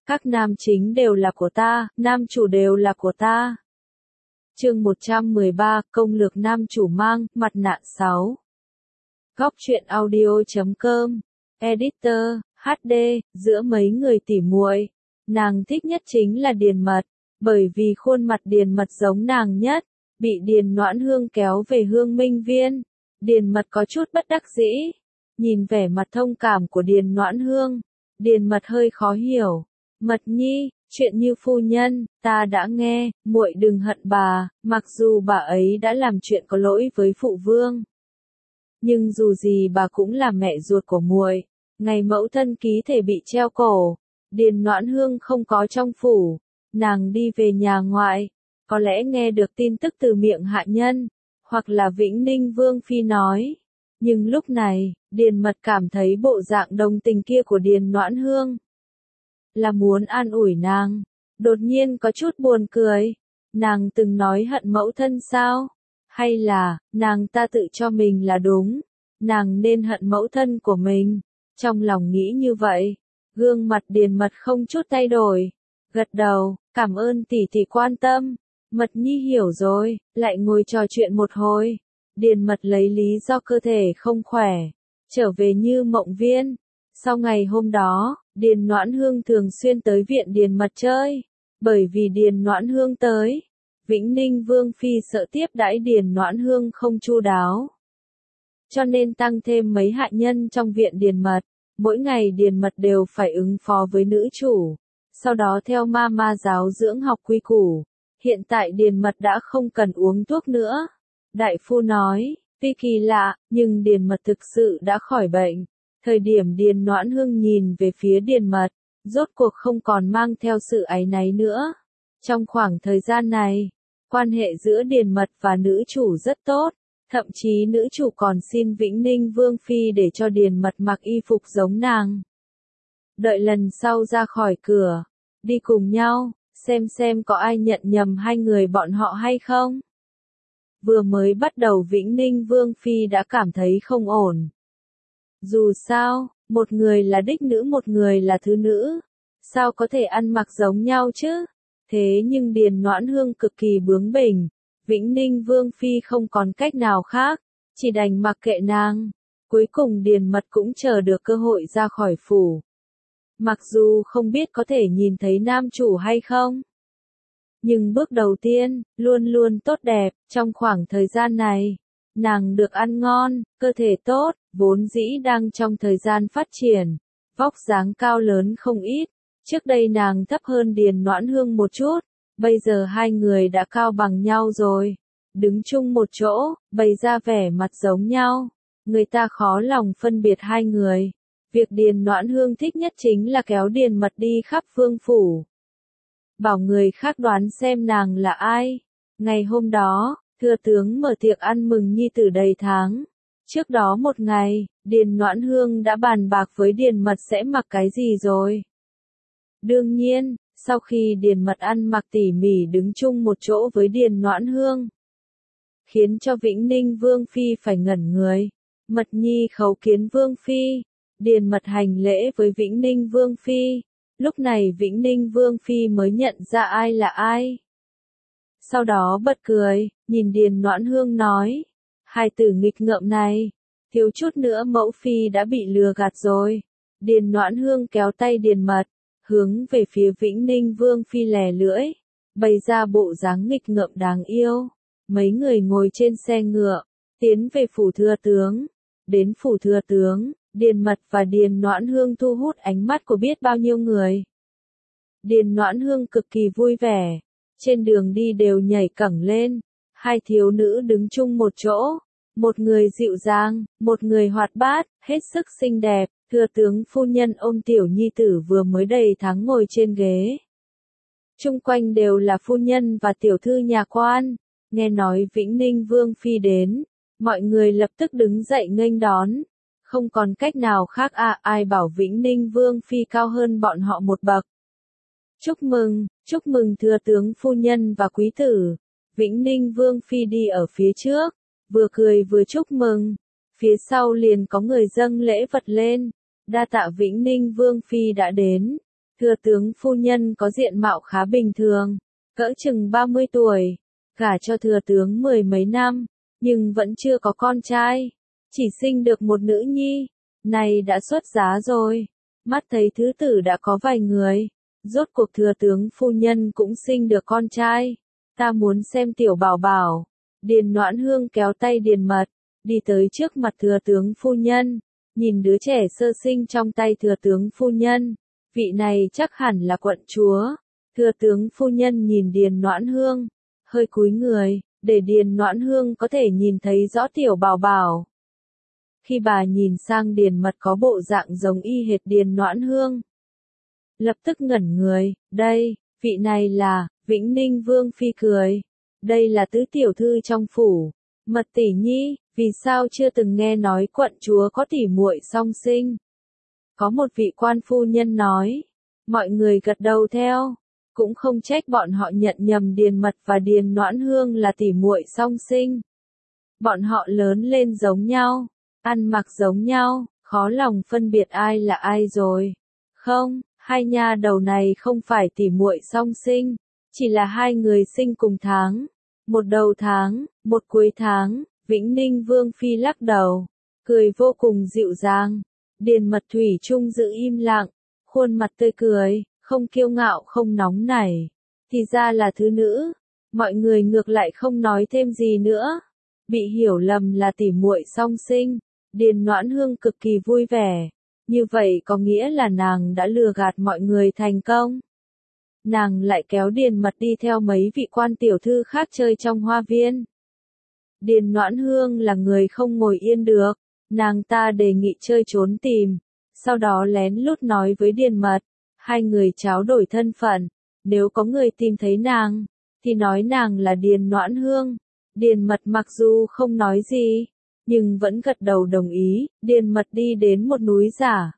Các nam chính đều là của ta, nam chủ đều là của ta. Chương 113, công lược nam chủ mang, mặt nạ 6. Góc truyện audio.com. Editor, HD, giữa mấy người tỉ muội, nàng thích nhất chính là Điền Mật, bởi vì khuôn mặt Điền Mật giống nàng nhất, bị Điền Noãn Hương kéo về Hương Minh Viên. Điền Mật có chút bất đắc dĩ, nhìn vẻ mặt thông cảm của Điền Noãn Hương, Điền Mật hơi khó hiểu. Mật nhi, chuyện như phu nhân, ta đã nghe, muội đừng hận bà, mặc dù bà ấy đã làm chuyện có lỗi với phụ vương. Nhưng dù gì bà cũng là mẹ ruột của muội, ngày mẫu thân ký thể bị treo cổ, Điền Noãn Hương không có trong phủ, nàng đi về nhà ngoại, có lẽ nghe được tin tức từ miệng hạ nhân, hoặc là Vĩnh Ninh Vương Phi nói. Nhưng lúc này, Điền Mật cảm thấy bộ dạng đồng tình kia của Điền Noãn Hương là muốn an ủi nàng, đột nhiên có chút buồn cười. Nàng từng nói hận mẫu thân sao? Hay là, nàng ta tự cho mình là đúng, nàng nên hận mẫu thân của mình? Trong lòng nghĩ như vậy, gương mặt Điền Mật không chút thay đổi, gật đầu, cảm ơn tỷ tỷ quan tâm. Mật nhi hiểu rồi, lại ngồi trò chuyện một hồi. Điền Mật lấy lý do cơ thể không khỏe, trở về Như Mộng Viên. Sau ngày hôm đó, Điền Noãn Hương thường xuyên tới viện Điền Mật chơi, bởi vì Điền Noãn Hương tới, Vĩnh Ninh Vương Phi sợ tiếp đãi Điền Noãn Hương không chu đáo, cho nên tăng thêm mấy hạ nhân trong viện Điền Mật. Mỗi ngày Điền Mật đều phải ứng phó với nữ chủ, sau đó theo ma giáo dưỡng học quy củ. Hiện tại Điền Mật đã không cần uống thuốc nữa. Đại phu nói, tuy kỳ lạ, nhưng Điền Mật thực sự đã khỏi bệnh. Thời điểm Điền Noãn Hương nhìn về phía Điền Mật, rốt cuộc không còn mang theo sự áy náy nữa. Trong khoảng thời gian này, quan hệ giữa Điền Mật và nữ chủ rất tốt, thậm chí nữ chủ còn xin Vĩnh Ninh Vương Phi để cho Điền Mật mặc y phục giống nàng. Đợi lần sau ra khỏi cửa, đi cùng nhau, xem có ai nhận nhầm hai người bọn họ hay không. Vừa mới bắt đầu Vĩnh Ninh Vương Phi đã cảm thấy không ổn. Dù sao, một người là đích nữ một người là thứ nữ, sao có thể ăn mặc giống nhau chứ? Thế nhưng Điền Noãn Hương cực kỳ bướng bỉnh, Vĩnh Ninh Vương Phi không còn cách nào khác, chỉ đành mặc kệ nàng. Cuối cùng Điền Mật cũng chờ được cơ hội ra khỏi phủ. Mặc dù không biết có thể nhìn thấy nam chủ hay không, nhưng bước đầu tiên, luôn luôn tốt đẹp. Trong khoảng thời gian này, nàng được ăn ngon, cơ thể tốt, vốn dĩ đang trong thời gian phát triển, vóc dáng cao lớn không ít. Trước đây nàng thấp hơn Điền Noãn Hương một chút, bây giờ hai người đã cao bằng nhau rồi. Đứng chung một chỗ, bày ra vẻ mặt giống nhau, người ta khó lòng phân biệt hai người. Việc Điền Noãn Hương thích nhất chính là kéo Điền Mật đi khắp vương phủ, bảo người khác đoán xem nàng là ai. Ngày hôm đó, thừa tướng mở tiệc ăn mừng nhi tử đầy tháng. Trước đó một ngày, Điền Noãn Hương đã bàn bạc với Điền Mật sẽ mặc cái gì rồi. Đương nhiên, sau khi Điền Mật ăn mặc tỉ mỉ đứng chung một chỗ với Điền Noãn Hương, khiến cho Vĩnh Ninh Vương Phi phải ngẩn người. Mật nhi khấu kiến Vương Phi. Điền Mật hành lễ với Vĩnh Ninh Vương Phi. Lúc này Vĩnh Ninh Vương Phi mới nhận ra ai là ai. Sau đó bật cười, nhìn Điền Noãn Hương nói, hai tử nghịch ngợm này, thiếu chút nữa mẫu Phi đã bị lừa gạt rồi. Điền Noãn Hương kéo tay Điền Mật, hướng về phía Vĩnh Ninh Vương Phi lè lưỡi, bày ra bộ dáng nghịch ngợm đáng yêu. Mấy người ngồi trên xe ngựa, tiến về phủ thừa tướng. Đến phủ thừa tướng, Điền Mật và Điền Noãn Hương thu hút ánh mắt của biết bao nhiêu người. Điền Noãn Hương cực kỳ vui vẻ, trên đường đi đều nhảy cẫng lên. Hai thiếu nữ đứng chung một chỗ, một người dịu dàng, một người hoạt bát, hết sức xinh đẹp. Thừa tướng phu nhân ôm tiểu nhi tử vừa mới đầy tháng ngồi trên ghế. Chung quanh đều là phu nhân và tiểu thư nhà quan. Nghe nói Vĩnh Ninh Vương Phi đến, mọi người lập tức đứng dậy nghênh đón. Không còn cách nào khác ai bảo Vĩnh Ninh Vương Phi cao hơn bọn họ một bậc. Chúc mừng thừa tướng phu nhân và quý tử. Vĩnh Ninh Vương Phi đi ở phía trước, vừa cười vừa chúc mừng. Phía sau liền có người dâng lễ vật lên, đa tạ Vĩnh Ninh Vương Phi đã đến. Thừa tướng phu nhân có diện mạo khá bình thường, cỡ chừng 30 tuổi, gả cho thừa tướng mười mấy năm, nhưng vẫn chưa có con trai, chỉ sinh được một nữ nhi, này đã xuất giá rồi. Mắt thấy thứ tử đã có vài người, rốt cuộc thừa tướng phu nhân cũng sinh được con trai. Ta muốn xem tiểu bảo bảo. Điền Noãn Hương kéo tay Điền Mật, đi tới trước mặt thừa tướng phu nhân, nhìn đứa trẻ sơ sinh trong tay thừa tướng phu nhân. Vị này chắc hẳn là quận chúa. Thừa tướng phu nhân nhìn Điền Noãn Hương, hơi cúi người, để Điền Noãn Hương có thể nhìn thấy rõ tiểu bảo bảo. Khi bà nhìn sang Điền Mật có bộ dạng giống y hệt Điền Noãn Hương, lập tức ngẩn người, đây, vị này là, Vĩnh Ninh Vương Phi cười. Đây là tứ tiểu thư trong phủ. Mật tỷ nhi, vì sao chưa từng nghe nói quận chúa có tỉ muội song sinh? Có một vị quan phu nhân nói. Mọi người gật đầu theo. Cũng không trách bọn họ nhận nhầm Điền Mật và Điền Noãn Hương là tỉ muội song sinh. Bọn họ lớn lên giống nhau, ăn mặc giống nhau, khó lòng phân biệt ai là ai rồi. Không, hai nha đầu này không phải tỉ muội song sinh, chỉ là hai người sinh cùng tháng. Một đầu tháng, một cuối tháng. Vĩnh Ninh Vương Phi lắc đầu, cười vô cùng dịu dàng. Điền Mật thủy chung giữ im lặng, khuôn mặt tươi cười, không kiêu ngạo không nóng nảy. Thì ra là thứ nữ. Mọi người ngược lại không nói thêm gì nữa. Bị hiểu lầm là tỉ muội song sinh. Điền Noãn Hương cực kỳ vui vẻ. Như vậy có nghĩa là nàng đã lừa gạt mọi người thành công. Nàng lại kéo Điền Mật đi theo mấy vị quan tiểu thư khác chơi trong hoa viên. Điền Noãn Hương là người không ngồi yên được, nàng ta đề nghị chơi trốn tìm, sau đó lén lút nói với Điền Mật, hai người tráo đổi thân phận, nếu có người tìm thấy nàng, thì nói nàng là Điền Noãn Hương. Điền Mật mặc dù không nói gì, nhưng vẫn gật đầu đồng ý. Điền Mật đi đến một núi giả,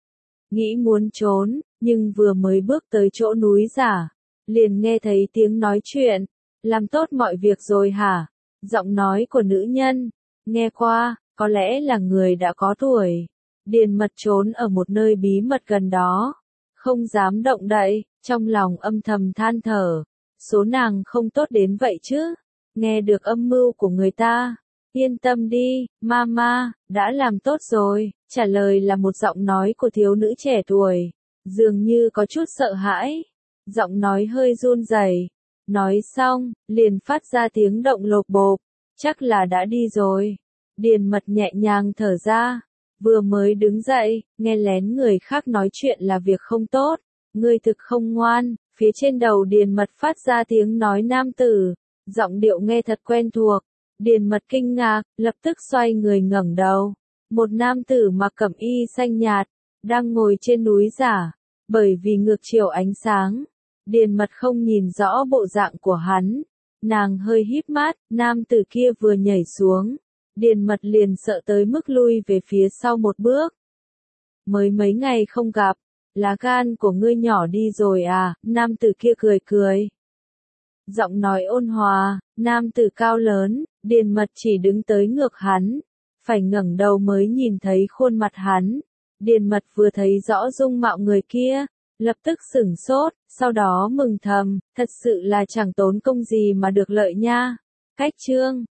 nghĩ muốn trốn, nhưng vừa mới bước tới chỗ núi giả, liền nghe thấy tiếng nói chuyện. Làm tốt mọi việc rồi hả? Giọng nói của nữ nhân, nghe qua, có lẽ là người đã có tuổi. Điền Mật trốn ở một nơi bí mật gần đó, không dám động đậy, trong lòng âm thầm than thở. Số nàng không tốt đến vậy chứ, nghe được âm mưu của người ta. Yên tâm đi, mama, đã làm tốt rồi. Trả lời là một giọng nói của thiếu nữ trẻ tuổi, dường như có chút sợ hãi. Giọng nói hơi run rẩy. Nói xong, liền phát ra tiếng động lộp bộp. Chắc là đã đi rồi. Điền Mật nhẹ nhàng thở ra. Vừa mới đứng dậy, nghe lén người khác nói chuyện là việc không tốt. Ngươi thực không ngoan. Phía trên đầu Điền Mật phát ra tiếng nói nam tử. Giọng điệu nghe thật quen thuộc. Điền Mật kinh ngạc, lập tức xoay người ngẩng đầu. Một nam tử mặc cẩm y xanh nhạt, đang ngồi trên núi giả. Bởi vì ngược chiều ánh sáng, Điền Mật không nhìn rõ bộ dạng của hắn. Nàng hơi híp mắt, nam tử kia vừa nhảy xuống. Điền Mật liền sợ tới mức lui về phía sau một bước. Mới mấy ngày không gặp, lá gan của ngươi nhỏ đi rồi à? Nam tử kia cười cười. Giọng nói ôn hòa, nam tử cao lớn. Điền Mật chỉ đứng tới ngược hắn, phải ngẩng đầu mới nhìn thấy khuôn mặt hắn. Điền Mật vừa thấy rõ dung mạo người kia, lập tức sửng sốt, sau đó mừng thầm, thật sự là chẳng tốn công gì mà được lợi nha. Cách chương